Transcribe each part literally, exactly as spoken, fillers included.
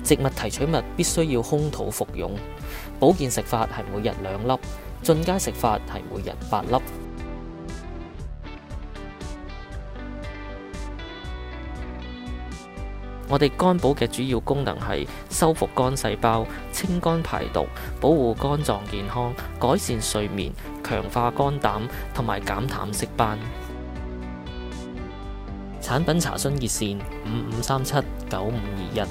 植物提取物必須要空肚服用。保健食法係每日兩粒，進階食法係每日八粒。我哋肝寶嘅主要功能係修復肝細胞、清肝排毒、保護肝臟健康、改善睡眠、強化肝膽同埋減淡色斑。產品查詢熱線五五三七九五二一。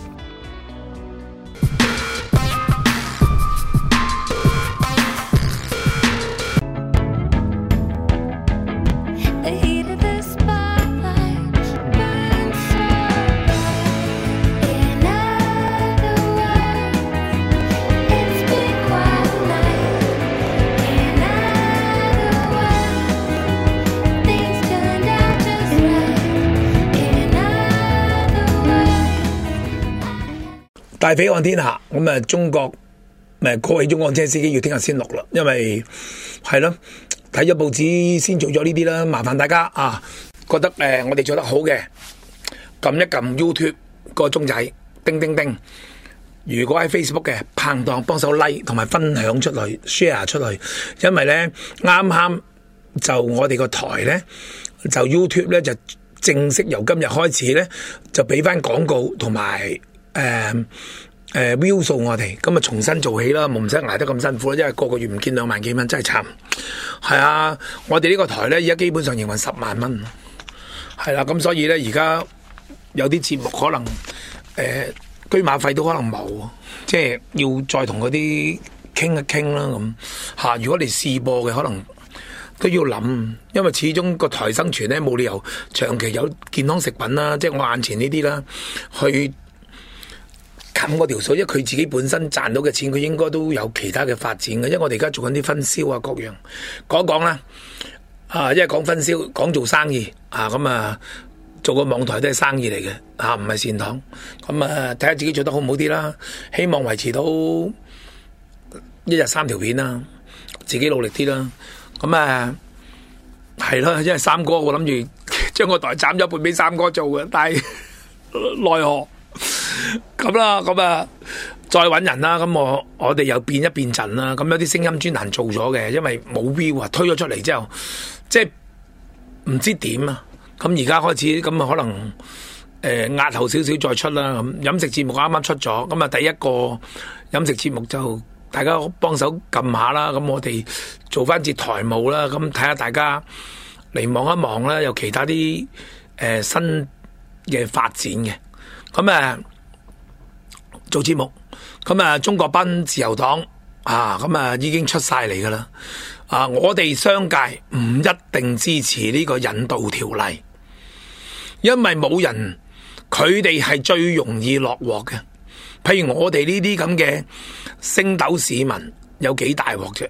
大飛看天下，咁啊中國誒各位中港車司機要聽日先錄啦，因為係咯睇咗報紙先做咗呢啲啦，麻煩大家啊，覺得誒、呃、我哋做得好嘅，撳一撳 YouTube 個鐘仔，叮叮叮。如果喺 Facebook 嘅拍檔幫手 like 同埋分享出去 share 出去，因為咧啱啱就我哋個台咧就 YouTube 咧就正式由今日開始咧就俾翻廣告同埋。誒誒 view 數我哋，咁啊重新做起啦，冇唔使捱得咁辛苦啦，因為個個月唔見兩萬幾蚊，真係慘。係啊，我哋呢個台咧，而家基本上營運十萬蚊，係啦，咁所以咧，而家有啲節目可能誒車馬費都可能冇，即係要再同嗰啲傾一傾啦咁嚇。如果你試播嘅，可能都要諗，因為始終個台生存咧，冇理由長期有健康食品啦，即係我眼前呢啲啦，去。冚嗰條數，因為佢自己本身賺到嘅錢，佢應該都有其他嘅發展嘅。因為我哋而家做緊啲分銷啊，各樣講一講啦。啊，因為講分銷，講做生意啊，咁啊做個網台都係生意嚟嘅，啊唔係善堂。咁啊睇下自己做得好唔好啲啦。希望維持到一日三條片啦，自己努力啲啦。咁啊係咯，因為三哥我諗住將個台斬咗一半俾三哥做嘅，但係奈何。咁啦，咁啊，再搵人啦。咁我我哋又變一變陣啦。咁有啲聲音專欄做咗嘅，因為冇 view 啊，推咗出嚟之後，即係唔知點啊。咁而家開始咁啊，可能誒壓後少少再出啦。咁飲食節目啱啱出咗，咁啊第一個飲食節目就大家幫手撳下啦。咁我哋做翻節台務啦。咁睇下大家嚟望一望啦，有其他啲誒、呃、新嘅發展嘅。咁啊，做節目，咁啊，中國賓自由黨啊，咁啊已經出晒嚟噶啦。啊，我哋商界唔一定支持呢個引渡條例，因為冇人，佢哋係最容易落鑊嘅。譬如我哋呢啲咁嘅星斗市民，有幾大鑊啫？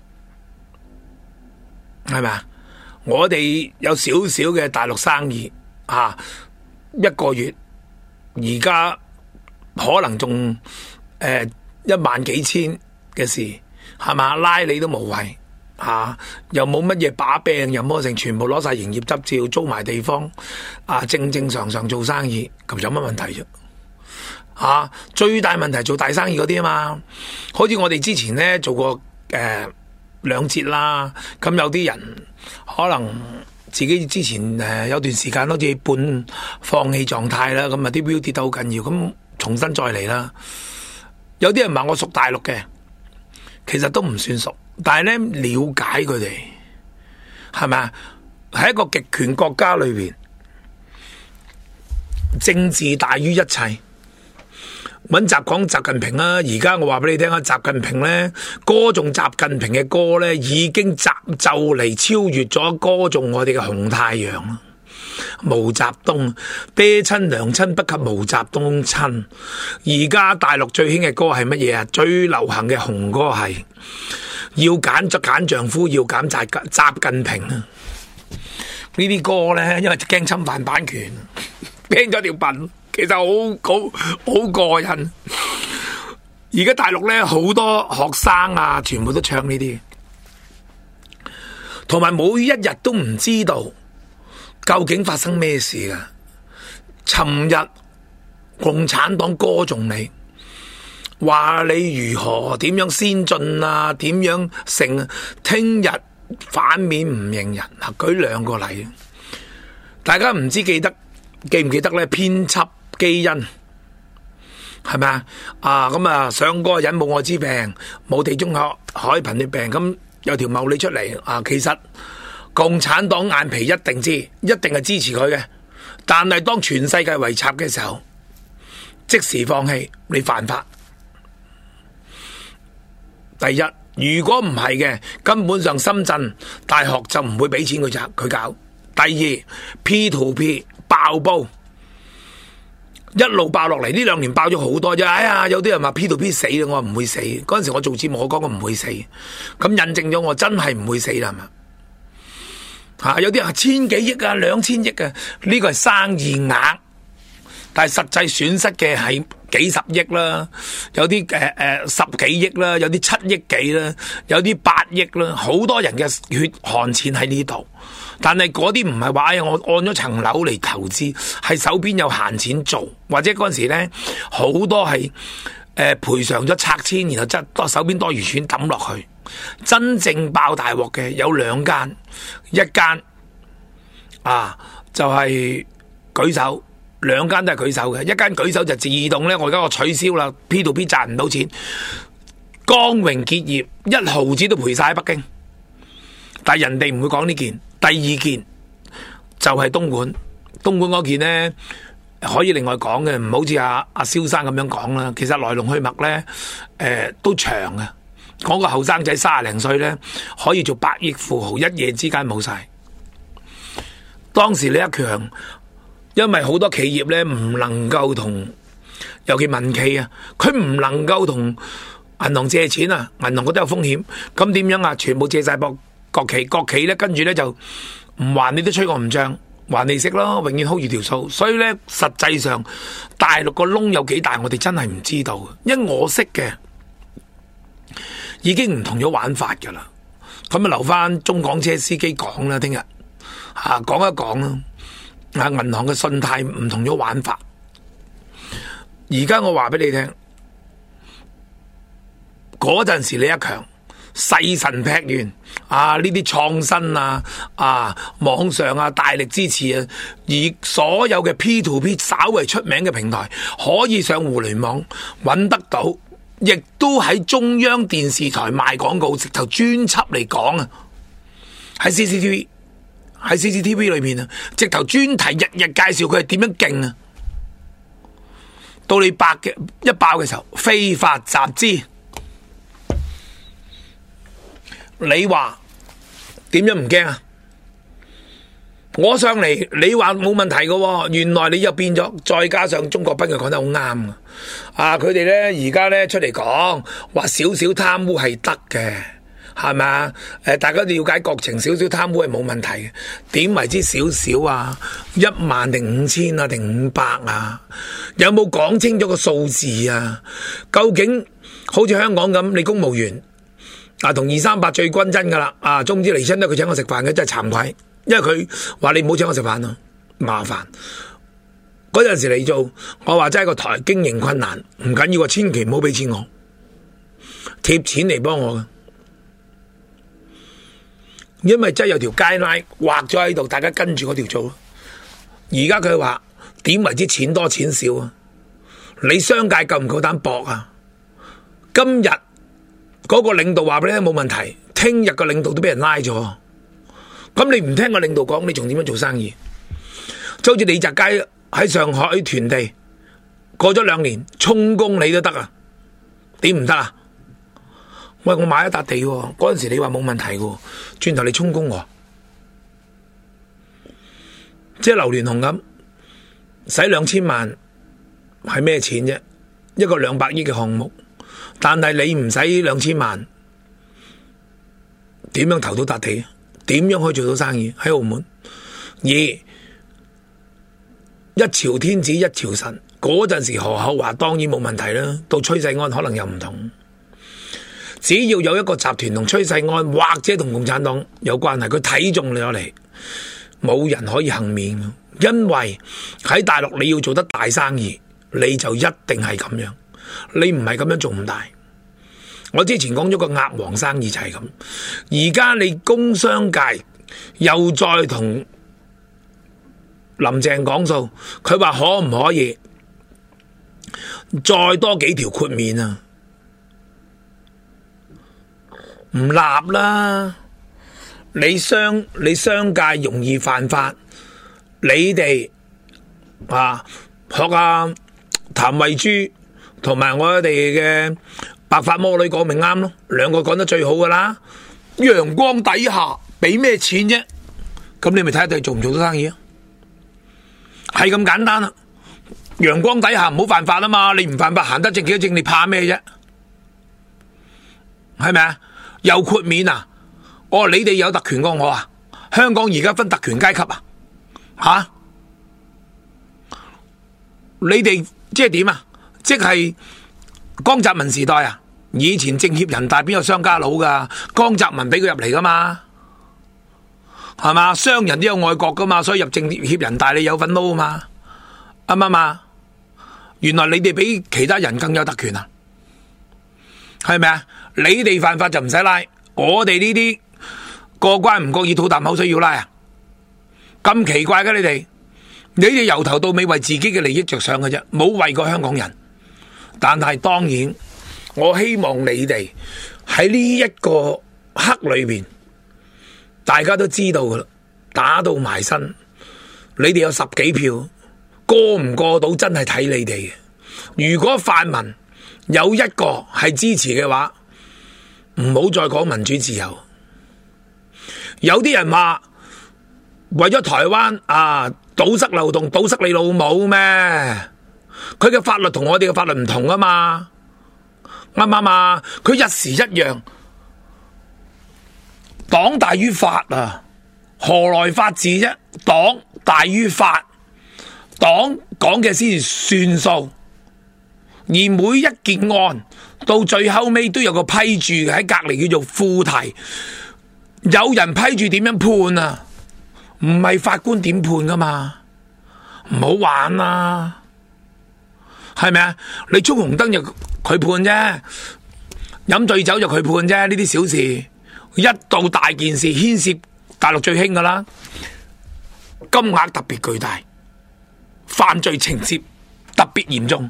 係咪啊？我哋有少少嘅大陸生意啊，一個月。而家可能仲誒、呃、一萬幾千嘅事係嘛，拉你都無謂嚇、啊，又冇乜嘢把柄，又冇成，全部攞晒營業執照，租埋地方啊，正正常常做生意，咁有乜問題啫？嚇、啊，最大問題做大生意嗰啲啊嘛，好似我哋之前咧做過誒、呃、兩節啦，咁有啲人可能。自己之前誒有段時間好似半放棄狀態啦，咁啊啲 view 跌得好緊要，咁重新再嚟啦。有啲人話我屬大陸嘅，其實都唔算熟，但係咧了解佢哋係咪啊？喺一個極權國家裏邊，政治大於一切。揾習講習近平啦，而家我話俾你聽啊，習近平咧歌頌習近平嘅歌咧，已經習就嚟超越咗歌頌我哋嘅紅太陽啦。毛澤東爹親娘親不及毛澤東親。而家大陸最興嘅歌係乜嘢啊？最流行嘅紅歌係要揀就揀丈夫，要揀習習近平啊！呢啲歌咧，因為驚侵犯版權，聽咗條笨。其實好好好過癮，而家大陸咧好多學生啊，全部都唱呢啲，同埋每一日都唔知道究竟發生咩事噶。尋日共產黨歌頌你， 話你如何點樣先進啊，點樣成啊，聽日反面唔認人。嗱，舉兩個例，大家唔知記得記唔記得咧？編輯基因係咪啊？啊咁啊，上嗰個人冇愛滋病，冇地中海海貧血病，咁有條茂利出嚟啊，其實共產黨眼皮一定知，一定係支持佢嘅。但係當全世界圍插嘅時候，即時放棄，你犯法。第一，如果唔係嘅，根本上深圳大學就唔會俾錢佢拆佢搞。第二 ，P to P 爆煲，一路爆落嚟，呢兩年爆咗好多啫。哎呀，有啲人話 P to P 死啦，我話唔會死。嗰陣時我做節目，我講過唔會死，咁印證咗我真係唔會死啦，係嘛？吓、啊，有啲人千幾億啊，兩千億啊，呢個係生意額。但係實際損失嘅係幾十億啦，有啲誒誒十幾億啦，有啲七億幾啦，有啲八億啦，好多人嘅血汗錢喺呢度。但係嗰啲唔係話，哎，我按咗層樓嚟投資，係手邊有閒錢做，或者嗰陣時咧好多係誒賠償咗拆遷，然後即係多手邊多餘錢抌落去。真正爆大鑊嘅有兩間，一間啊就係、是、舉手。兩間都係舉手嘅，一間舉手就自動咧，我而家我取消啦 ，P to P 賺唔到錢，光榮結業，一毫子都賠晒喺北京。但係人哋唔會講呢件。第二件就係東莞，東莞嗰件呢，可以另外講嘅，唔好似阿阿蕭生咁樣講啦。其實來龍去脈咧，誒、呃、都長嘅。講個後生仔三十零歲咧，可以做百億富豪，一夜之間冇晒。當時李克強。因為好多企業咧唔能夠同，尤其民企啊，佢唔能夠同銀行借錢啊，銀行覺得有風險，咁點樣啊？全部借晒博國企，國企咧跟住咧就唔還你都吹我唔漲，還利息咯，永遠 hold 住條數。所以咧，實際上大陸個窿有幾大，我哋真係唔知道，因為我識嘅已經唔同咗玩法噶啦。咁啊，留翻中港車司機講啦，聽日啊講一講啦。啊！銀行嘅信貸唔同咗玩法，而家我話俾你聽，嗰陣時李克強細神劈完啊，呢啲創新啊啊網上啊大力支持啊，而所有嘅 P to P 稍為出名嘅平台可以上互聯網揾得到，亦都喺中央電視台賣廣告，直頭專輯嚟講啊，喺 C C T V。喺 C C T V 裏面啊，直頭專題日日介紹佢係點樣勁啊！到你爆嘅一爆嘅時候，非法集資，你話點樣唔驚啊？我上嚟，你話冇問題嘅，原來你又變咗，再加上鍾國斌佢講得好啱啊！啊，佢哋咧而家咧出嚟講話少少貪污係得嘅。係咪啊？誒，大家了解國情，少少貪污係冇問題嘅。點為之少少啊？一萬定五千啊？定五百啊？有冇講清楚個數字啊？究竟好似香港咁，你公務員啊，同二三八最均真噶啦。啊，總之離親都佢請我食飯嘅，真係慚愧。因為佢話你唔好請我食飯咯，麻煩。嗰陣時嚟做，我話真係個台經營困難，唔緊要啊，千祈唔好俾錢我，貼錢嚟幫我嘅。因為真係有條街拉畫咗喺度，大家跟住嗰條做。而家佢話點為之錢多錢少啊？你商界夠唔夠膽搏啊？今日嗰個領導話俾你聽冇問題，聽日個領導都俾人拉咗。咁你唔聽個領導講，你仲點樣做生意？就好似李澤楷喺上海囤地，過咗兩年充公你都得啊？點唔得啊？喂，我買一笪地，嗰陣時你話冇問題嘅，轉頭你充公我，即係劉鑾雄咁，使兩千萬係咩錢啫？一個兩百億嘅項目，但係你唔使兩千萬，點樣投到笪地？點樣可以做到生意喺澳門？而一朝天子一朝臣，嗰陣時何厚華當然冇問題啦，到崔世安可能又唔同。只要有一個集團同崔世安或者同共產黨有關係，佢睇中你落嚟，冇人可以幸免。因為喺大陸你要做得大生意，你就一定係咁樣。 你唔係咁樣做唔大。我之前講咗個鴨王生意就係咁，而家你工商界又再同林鄭講數，佢話可唔可以再多幾條豁免啊？唔立啦！你商你商界容易犯法，你哋啊學阿譚慧珠同埋我哋嘅白髮魔女講咪啱咯，兩個講得最好噶啦。陽光底下俾咩錢啫？咁你咪睇下佢做唔做到生意啊？係咁簡單啦。陽光底下唔好犯法啊嘛，你唔犯法行得正幾多正，你怕咩啫？係咪啊？有豁免啊？哦，你哋有特權過我啊？香港而家分特權階級啊？吓、啊？你哋即係點啊？即係江澤民時代啊？以前政協人大邊有商家佬噶？江澤民俾佢入嚟噶嘛？係嘛？商人都有外國噶嘛？所以入政協人大你有份撈啊嘛？啱唔啱啊？原來你哋比其他人更有特權啊？係咪啊？你哋犯法就唔使拉，我哋呢啲過關唔覺意吐啖口水要拉啊？咁奇怪嘅你哋，你哋由頭到尾為自己嘅利益着想嘅啫，冇為過香港人。但係當然，我希望你哋喺呢一個刻裏邊，大家都知道噶啦，打到埋身，你哋有十幾票，過唔過到真係睇你哋嘅。如果泛民有一個係支持嘅話，唔好再講民主自由。有啲人話為咗台灣啊，堵塞漏洞，堵塞你老母咩？佢嘅法律同我哋嘅法律唔同啊嘛，啱唔啱啊？佢一時一樣，黨大於法啊，何來法治啫？黨大於法，黨講嘅先至算數。而每一件案到最後尾都有個批注嘅，喺隔籬叫做副題，有人批注點樣判啊？唔係法官點判噶嘛？唔好玩啊！係咪啊？你衝紅燈就佢判啫，飲醉酒就佢判啫，呢啲小事。一到大件事牽涉大陸最興噶啦，金額特別巨大，犯罪情節特別嚴重。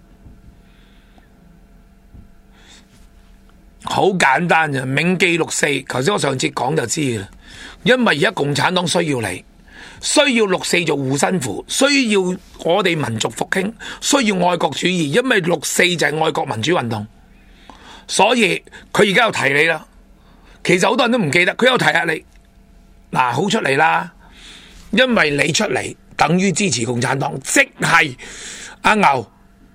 好簡單啫，銘記六四。頭先我上次講就知嘅啦，因為而家共產黨需要你，需要六四做護身符，需要我哋民族復興，需要愛國主義。因為六四就係愛國民主運動，所以佢而家又提你啦。其實好多人都唔記得，佢又提下你。嗱，好出嚟啦，因為你出嚟等於支持共產黨，即係阿牛，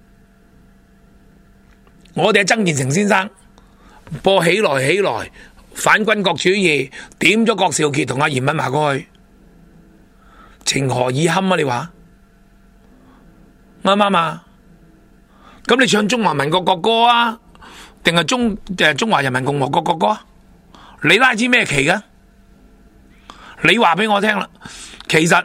我哋嘅曾健成先生播起來起來反軍國主義，點咗郭兆傑同阿嚴敏華過去，情何以堪啊？你話啱唔啱啊？咁你唱中華民國國歌啊，定係中誒中華人民共和國國歌啊？你拉支咩旗噶？你話俾我聽啦。其實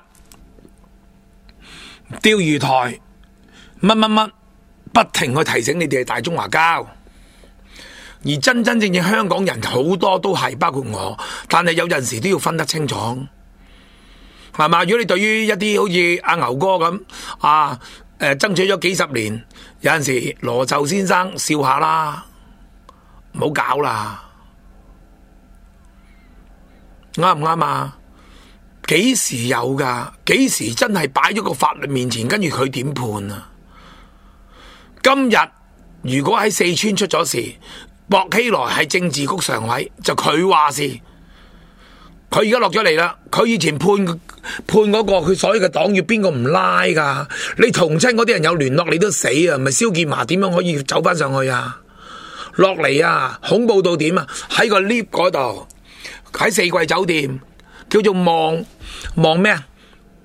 釣魚台乜乜乜不停去提醒你哋係大中華膠。而真真正正香港人好多都係，包括我，但係有陣時都要分得清楚，係嘛？如果你對於一啲好似阿牛哥咁啊，誒、呃、爭取咗幾十年，有陣時羅就先生笑下啦，唔好搞啦，啱唔啱啊？幾時有噶？幾時真係擺咗個法律面前，跟住佢點判啊？今日如果喺四川出咗事，薄熙來係政治局常委，就佢話事。佢而家落咗嚟啦，佢以前判判嗰個佢所有嘅黨員邊個唔拉噶？你同親嗰啲人有聯絡，你都死啊！唔係蕭建華點樣可以走翻上去啊？落嚟啊！恐怖到點啊？喺個 lift 嗰度，喺四季酒店叫做望望咩啊？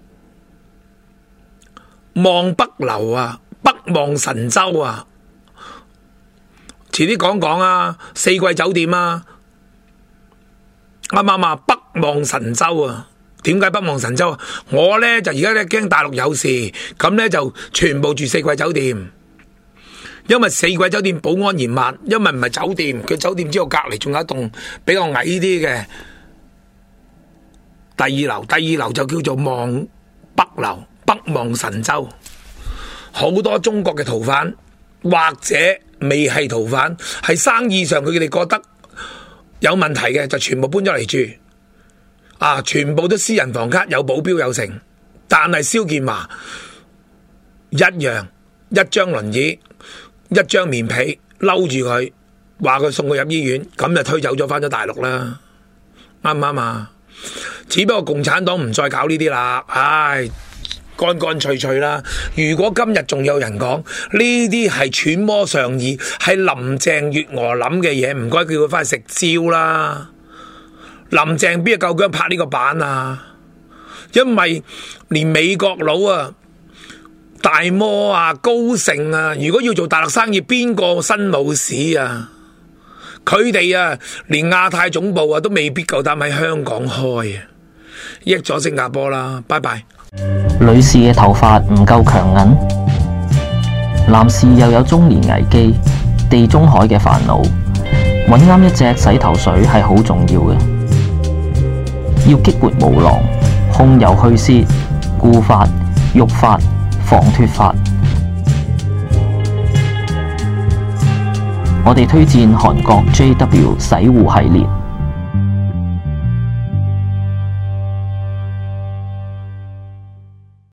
望北樓啊，北望神州啊！遲啲講講啊，四季酒店啊，啱唔啱啊？北望神州啊，點解北望神州啊？我呢就而家咧驚大陸有事，咁呢就全部住四季酒店。 因為四季酒店保安嚴密，因為唔係酒店，佢酒店之後隔離仲有一棟比較矮啲嘅第二樓，第二樓就叫做望北樓，北望神州。好多中國嘅逃犯或者未係逃犯，係生意上佢哋覺得有問題嘅，就全部搬咗嚟住。啊，全部都私人房卡，有保鏢有成。但係蕭建華一樣，一張輪椅，一張棉被嬲住佢，話佢送佢入醫院，咁就推走咗返咗大陸啦。啱唔啱啊？只不過共產黨唔再搞呢啲啦，唉，乾乾脆脆啦。如果今日仲有人講呢啲係揣摩上意，係林鄭月娥諗嘅嘢，唔該叫佢返去食蕉啦。林鄭邊有夠薑拍呢個版啊？因為連美國佬啊、大摩啊、高盛啊，如果要做大陸生意，邊個新老屎啊？佢哋啊，連亞太總部啊都未必夠膽喺香港開啊，益咗新加坡啦，拜拜。 女士嘅頭髮唔夠強韌，男士又有中年危機、地中海嘅煩惱，揾啱一隻洗頭水係好重要嘅，要激活毛囊、控油去屑、固髮、育髮、防脫髮。我哋推薦韓國 J W 洗護系列。